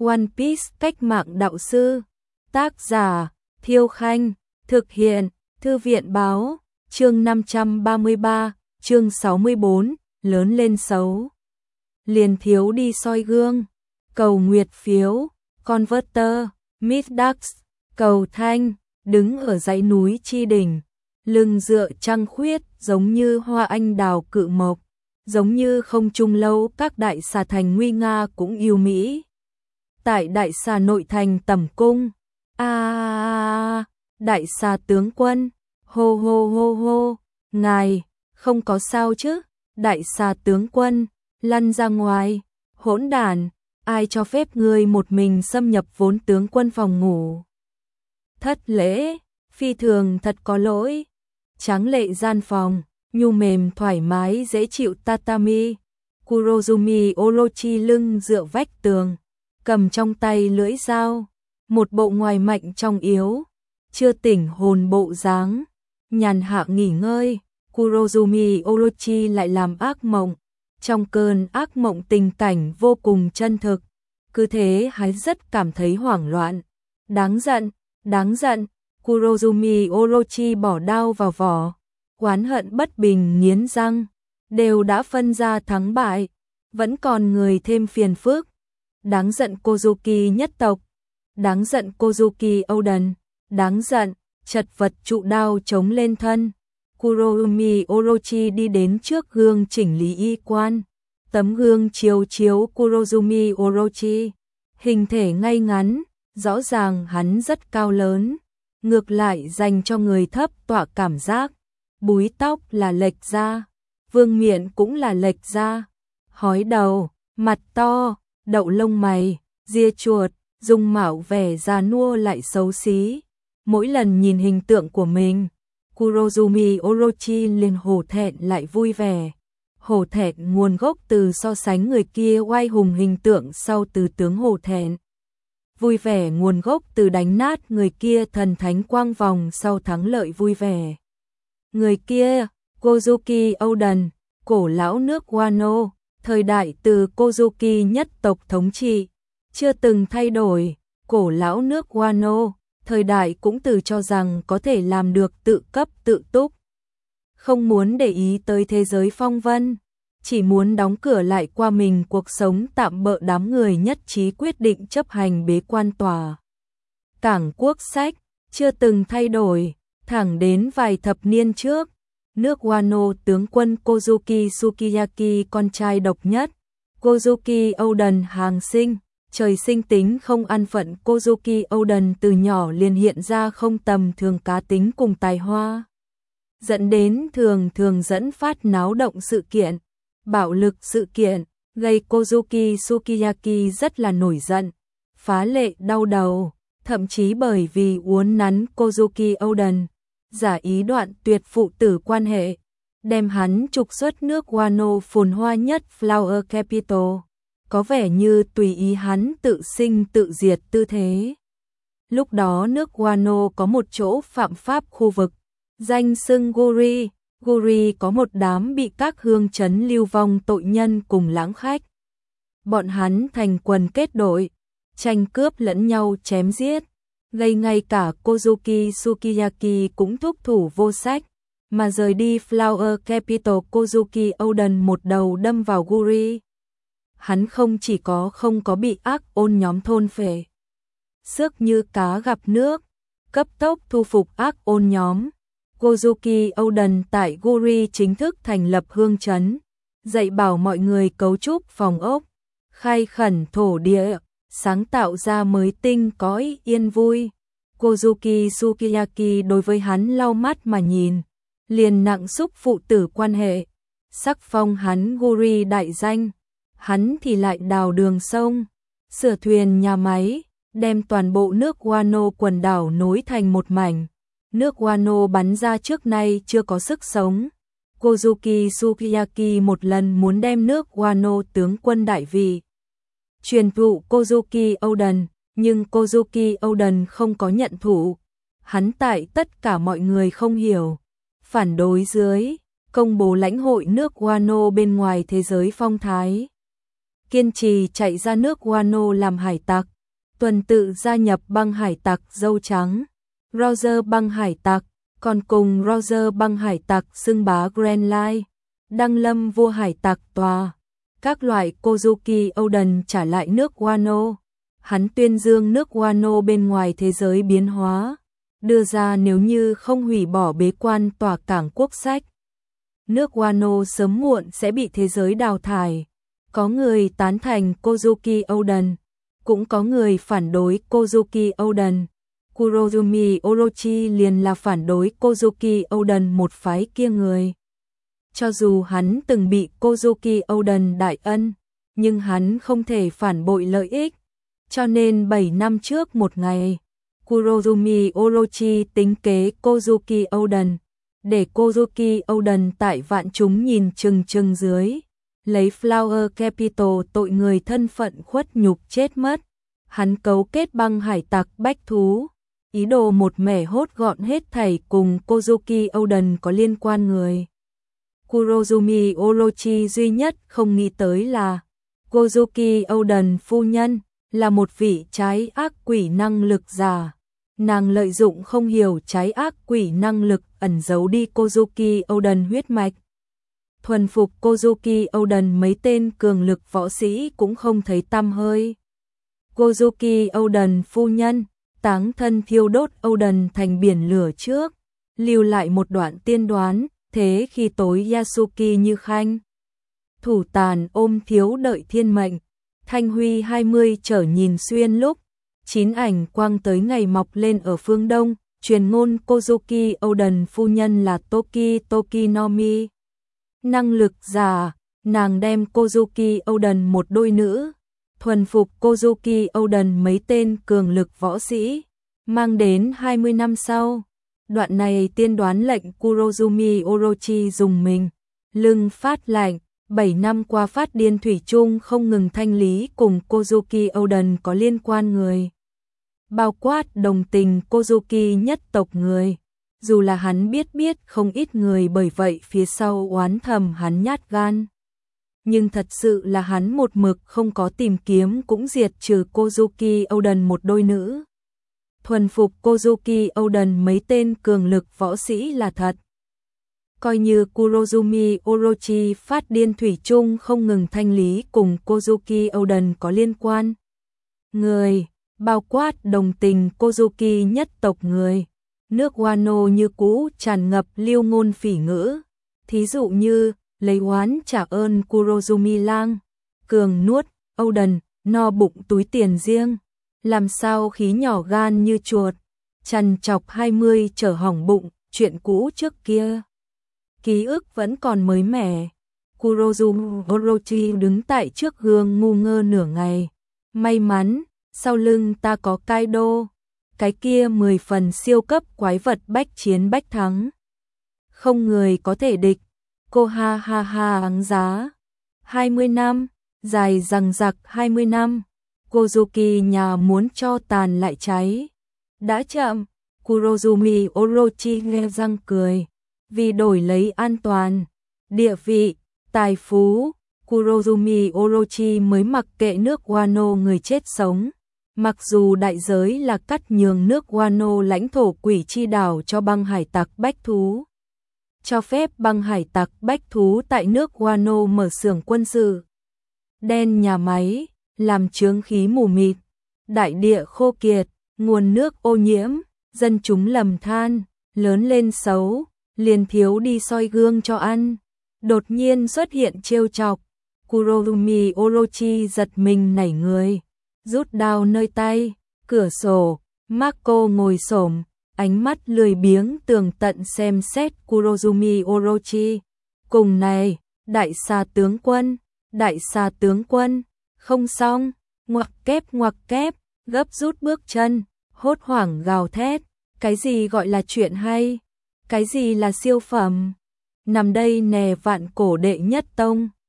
One Piece cách mạng đạo sư. Tác giả Thiêu Khanh. Thực hiện Thư viện báo. Chương 533, chương 64, lớn lên xấu. Liền thiếu đi soi gương. Cầu nguyệt phiếu. Converter. Middax. Cầu thanh. Đứng ở dãy núi Chi Đỉnh. Lưng dựa trăng khuyết giống như hoa anh đào cự mộc. Giống như không trung lâu các đại xà thành nguy nga cũng yêu mỹ. Tại đại xà nội thành tẩm cung. Đại xà tướng quân. Hô hô hô hô. Ngài, không có sao chứ? Đại xà tướng quân, lăn ra ngoài. Hỗn đản, ai cho phép ngươi một mình xâm nhập vốn tướng quân phòng ngủ? Thất lễ, phi thường thật có lỗi. Tráng lệ gian phòng, nhu mềm thoải mái dễ chịu tatami. Kurozumi Orochi lưng dựa vách tường, cầm trong tay lưỡi dao, một bộ ngoài mạnh trong yếu, chưa tỉnh hồn bộ dáng, nhàn hạ nghỉ ngơi. Kurozumi Orochi lại làm ác mộng, trong cơn ác mộng tình cảnh vô cùng chân thực, cứ thế hắn rất cảm thấy hoảng loạn. Đáng giận, đáng giận. Kurozumi Orochi bỏ đao vào vỏ, oán hận bất bình nghiến răng, đều đã phân ra thắng bại, vẫn còn người thêm phiền phức. Đáng giận Kozuki nhất tộc, đáng giận Kozuki Oden, đáng giận, chật vật trụ đao chống lên thân. Kurozumi Orochi đi đến trước gương chỉnh lý y quan, tấm gương chiếu chiếu Kurozumi Orochi, hình thể ngay ngắn, rõ ràng hắn rất cao lớn, ngược lại dành cho người thấp tọa cảm giác. Búi tóc là lệch ra, vương miện cũng là lệch ra, hói đầu, mặt to, đậu lông mày, ria chuột, dung mạo vẻ già nua lại xấu xí. Mỗi lần nhìn hình tượng của mình, Kurozumi Orochi liền hổ thẹn lại vui vẻ. Hổ thẹn nguồn gốc từ so sánh người kia oai hùng hình tượng sau từ tướng hổ thẹn. Vui vẻ nguồn gốc từ đánh nát người kia thần thánh quang vòng sau thắng lợi vui vẻ. Người kia, Kozuki Oden, cổ lão nước Wano, thời đại từ Kozuki nhất tộc thống trị, chưa từng thay đổi. Cổ lão nước Wano, thời đại cũng tự cho rằng có thể làm được tự cấp tự túc. Không muốn để ý tới thế giới phong vân, chỉ muốn đóng cửa lại qua mình cuộc sống tạm bợ. Đám người nhất trí quyết định chấp hành bế quan tòa cảng quốc sách, chưa từng thay đổi, thẳng đến vài thập niên trước. Nước Wano tướng quân Kozuki Sukiyaki con trai độc nhất, Kozuki Oden hàng sinh, trời sinh tính không an phận. Kozuki Oden từ nhỏ liền hiện ra không tầm thường cá tính cùng tài hoa, dẫn đến thường dẫn phát náo động sự kiện, bạo lực sự kiện, gây Kozuki Sukiyaki rất là nổi giận, phá lệ đau đầu, thậm chí bởi vì uốn nắn Kozuki Oden, giả ý đoạn tuyệt phụ tử quan hệ, đem hắn trục xuất nước Wano phồn hoa nhất Flower Capital, có vẻ như tùy ý hắn tự sinh tự diệt tư thế. Lúc đó nước Wano có một chỗ phạm pháp khu vực, danh xưng Guri. Guri có một đám bị các hương trấn lưu vong tội nhân cùng lãng khách. Bọn hắn thành quần kết đội, tranh cướp lẫn nhau chém giết, gây ngay cả Kozuki Sukiyaki cũng thúc thủ vô sách, mà rời đi Flower Capital. Kozuki Oden một đầu đâm vào Guri. Hắn không chỉ không có bị ác ôn nhóm thôn phệ, xước như cá gặp nước, cấp tốc thu phục ác ôn nhóm. Kozuki Oden tại Guri chính thức thành lập hương trấn, dạy bảo mọi người cấu trúc phòng ốc, khai khẩn thổ địa, sáng tạo ra mới tinh cõi yên vui. Kozuki Sukiyaki đối với hắn lau mắt mà nhìn, liền nặng xúc phụ tử quan hệ, sắc phong hắn Guri đại danh. Hắn thì lại đào đường sông, sửa thuyền nhà máy, đem toàn bộ nước Wano quần đảo nối thành một mảnh. Nước Wano bắn ra trước nay chưa có sức sống. Kozuki Sukiyaki một lần muốn đem nước Wano tướng quân đại vị truyền thụ Kozuki Oden, nhưng Kozuki Oden không có nhận thụ. Hắn tại tất cả mọi người không hiểu, phản đối dưới, công bố lãnh hội nước Wano bên ngoài thế giới phong thái. kiên trì chạy ra nước Wano làm hải tặc, tuần tự gia nhập băng hải tặc dâu trắng, Roger băng hải tặc, còn cùng Roger băng hải tặc xưng bá Grand Line, đăng lâm vua hải tặc tòa, các loại Kozuki Oden trả lại nước Wano. Hắn tuyên dương nước Wano bên ngoài thế giới biến hóa, đưa ra nếu như không hủy bỏ bế quan tòa cảng quốc sách, nước Wano sớm muộn sẽ bị thế giới đào thải. Có người tán thành Kozuki Oden, cũng có người phản đối Kozuki Oden. Kurozumi Orochi liền là phản đối Kozuki Oden một phái kia người. Cho dù hắn từng bị Kozuki Oden đại ân, nhưng hắn không thể phản bội lợi ích. Cho nên 7 năm trước một ngày, Kurozumi Orochi tính kế Kozuki Oden, để Kozuki Oden tại vạn chúng nhìn chừng chừng dưới, lấy Flower Capital tội người thân phận khuất nhục chết mất. Hắn cấu kết băng hải tặc bách thú, ý đồ một mẻ hốt gọn hết thảy cùng Kozuki Oden có liên quan người. Kurozumi Orochi duy nhất không nghĩ tới là Kozuki Oden phu nhân là một vị trái ác quỷ năng lực giả. Nàng lợi dụng không hiểu trái ác quỷ năng lực ẩn giấu đi Kozuki Oden huyết mạch. Thuần phục Kozuki Oden mấy tên cường lực võ sĩ cũng không thấy tăm hơi. Kozuki Oden phu nhân táng thân thiêu đốt Oden thành biển lửa trước, lưu lại một đoạn tiên đoán, thế khi tối Yasuki như khanh thủ tàn ôm thiếu đợi thiên mệnh, thanh huy 20 trở nhìn xuyên lúc 9 ảnh quang tới ngày mọc lên ở phương đông, truyền ngôn Kozuki Oden phu nhân là Toki Tokinomi. Năng lực giả, nàng đem Kozuki Oden một đôi nữ, thuần phục Kozuki Oden mấy tên cường lực võ sĩ, mang đến 20 năm sau. Đoạn này tiên đoán lệnh Kurozumi Orochi dùng mình, lưng phát lạnh, 7 năm qua phát điên thủy chung không ngừng thanh lý cùng Kozuki Oden có liên quan người. Bao quát đồng tình Kozuki nhất tộc người, dù là hắn biết không ít người bởi vậy phía sau oán thầm hắn nhát gan. Nhưng thật sự là hắn một mực không có tìm kiếm cũng diệt trừ Kozuki Oden một đôi nữ. Thuần phục Kozuki Oden mấy tên cường lực võ sĩ là thật. Coi như Kurozumi Orochi phát điên thủy chung không ngừng thanh lý cùng Kozuki Oden có liên quan. Người, bao quát đồng tình Kozuki nhất tộc người. Nước Wano như cũ tràn ngập lưu ngôn phỉ ngữ. Thí dụ như, lấy oán trả ơn Kurozumi lang, cường nuốt, Oden, no bụng túi tiền riêng. Làm sao khí nhỏ gan như chuột, trằn trọc 20 trở hỏng bụng, chuyện cũ trước kia. Ký ức vẫn còn mới mẻ. Kurozumi Orochi đứng tại trước gương ngu ngơ nửa ngày. May mắn, sau lưng ta có Kaido. Cái kia 10 phần siêu cấp quái vật bách chiến bách thắng. Không người có thể địch. Cô ha ha ha ắng giá. 20 năm, dài dằng dặc 20 năm. Kozuki nhà muốn cho tàn lại cháy. Đã chậm, Kurozumi Orochi nghe răng cười. Vì đổi lấy an toàn, địa vị, tài phú, Kurozumi Orochi mới mặc kệ nước Wano người chết sống. Mặc dù đại giới là cắt nhường nước Wano lãnh thổ quỷ chi đảo cho băng hải tặc bách thú. Cho phép băng hải tặc bách thú tại nước Wano mở xưởng quân sự. Đen nhà máy, làm chướng khí mù mịt, đại địa khô kiệt, nguồn nước ô nhiễm, dân chúng lầm than, lớn lên xấu, liền thiếu đi soi gương cho ăn. Đột nhiên xuất hiện trêu chọc, Kurozumi Orochi giật mình nảy người, rút đao nơi tay, cửa sổ, Marco ngồi xổm, ánh mắt lười biếng tường tận xem xét Kurozumi Orochi. Cùng này, đại xà tướng quân, không xong, ngoặc kép, gấp rút bước chân, hốt hoảng gào thét, cái gì gọi là chuyện hay, cái gì là siêu phẩm, nằm đây nè vạn cổ đệ nhất tông.